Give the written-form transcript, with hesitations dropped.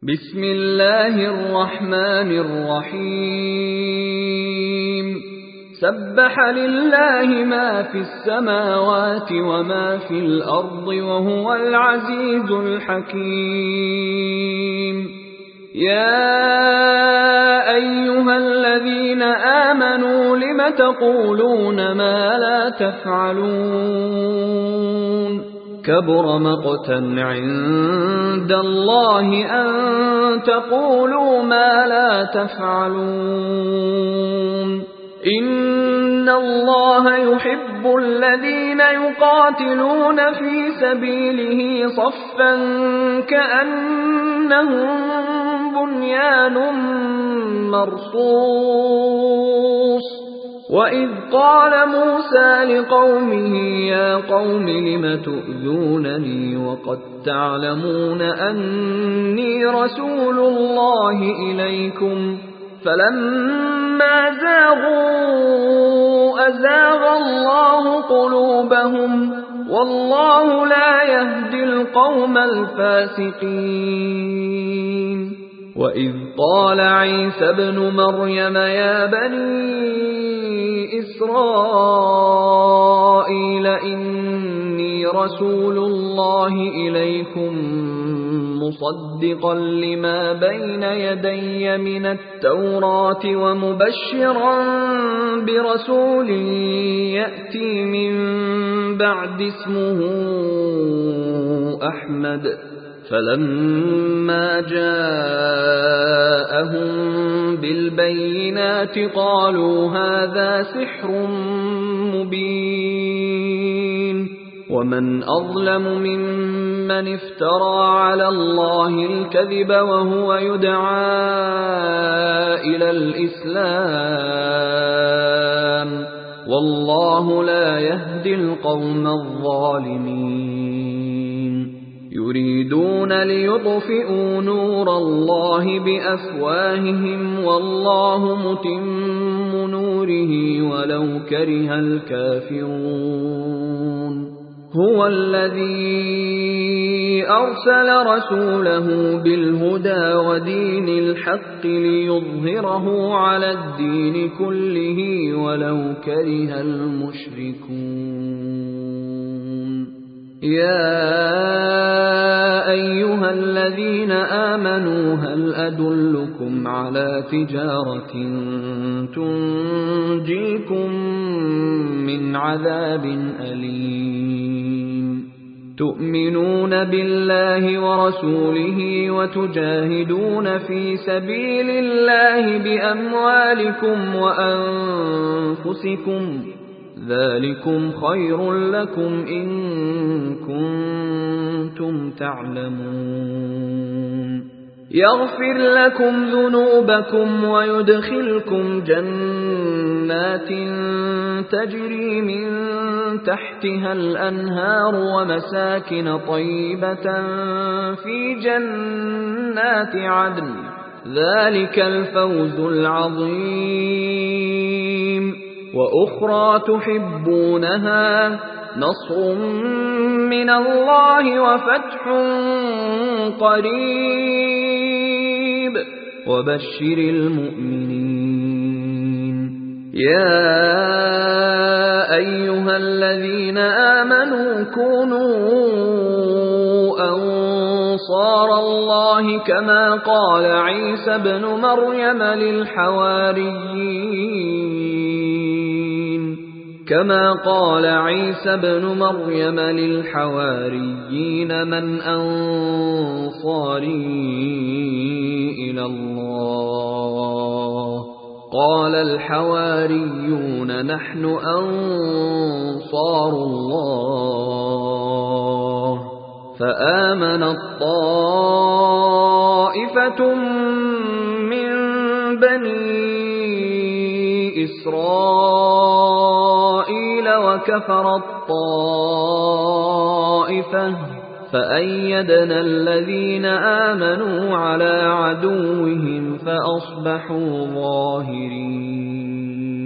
بسم الله الرحمن الرحيم سبح لله ما في السماوات وما في الأرض وهو العزيز الحكيم يا أيها الذين آمنوا لم تقولون ما لا تفعلون كبر مقتا عند الله أن تقولوا ما لا تفعلون إن الله يحب الذين يقاتلون في سبيله صفا كأنهم بنيان مرصوص وإذ قال موسى لقومه يا قوم لم تؤذونني وقد تعلمون أني رسول الله إليكم فلما زاغوا أزاغ الله قلوبهم والله لا يهدي القوم الفاسقين وإذ قال عيسى ابن مريم يا بني إسرائيل إني رسول الله إليكم مصدقا لما بين يدي من التوراة ومبشرا برسول يأتي من بعد اسمه أحمد فلما جاءهم بالبينات قالوا هذا سحر مبين ومن أظلم ممن افترى على الله الكذب وهو يدعى إلى الإسلام والله لا يهدي القوم الظالمين يريدون ليطفئوا نور الله بأفواههم والله متم نوره ولو كره الكافرون هو الذي أرسل رسوله بالهدى ودين الحق ليظهره على الدين كله ولو كره المشركون يا أيها الذين آمنوا هل أدلكم على تجارة تنجيكم من عذاب أليم تؤمنون بالله ورسوله وتجاهدون في سبيل الله بأموالكم وأنفسكم ذلكم خير لكم إن كنتم تعلمون يغفر لكم ذنوبكم ويدخلكم جنات تجري من تحتها الأنهار ومساكن طيبة في جنات عدن ذلك الفوز العظيم وأخرى تحبونها نصر من الله وفتح قريب وبشر المؤمنين يا أيها الذين آمنوا كونوا أنصار الله كما قال عيسى ابن مريم للحواريين من أنصاري إلى الله قال الحواريون نحن أنصار الله فآمنت طائفة من بني إسرائيل وكفرت طائفة فأيدنا الذين آمنوا على عدوهم فأصبحوا ظاهرين